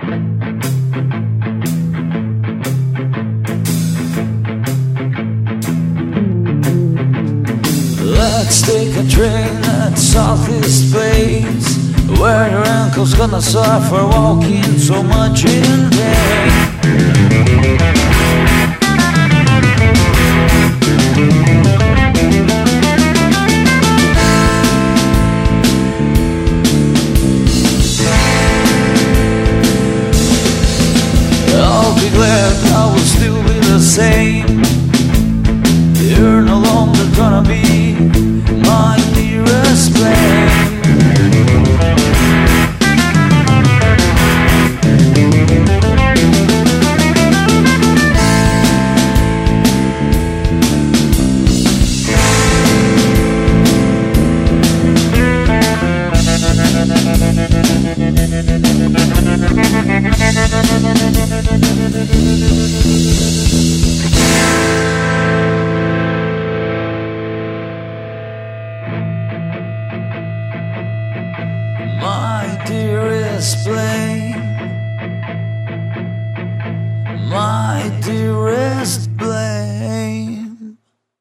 Let's take a train at Southeast Place, where your ankle's gonna suffer walking so much in vain. I'll be glad I will still be the same. You're no longer gonna be my dearest flame. My dearest blame, my dearest blame.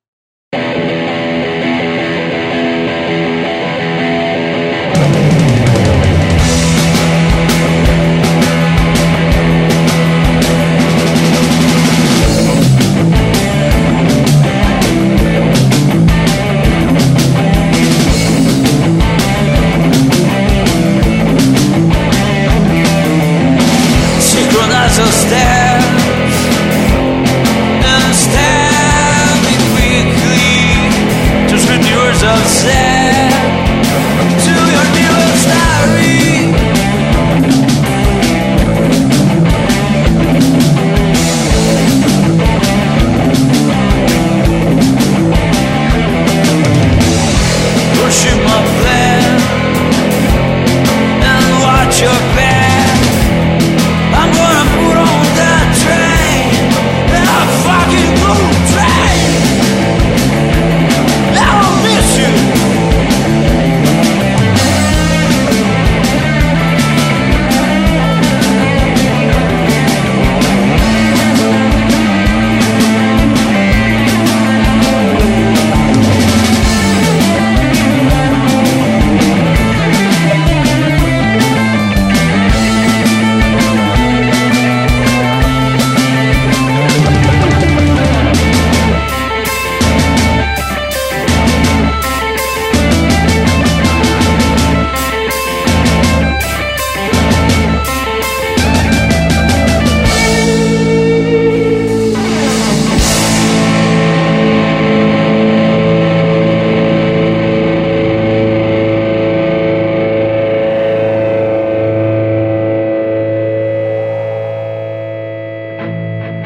Synchronize our steps and stab me quickly. Just read the words I've said to your dearest diary. Pushing my plan and watch your back. I'm gonna put on that train, that fucking blue train. I'll miss you.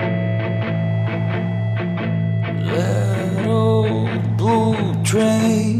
That old blue train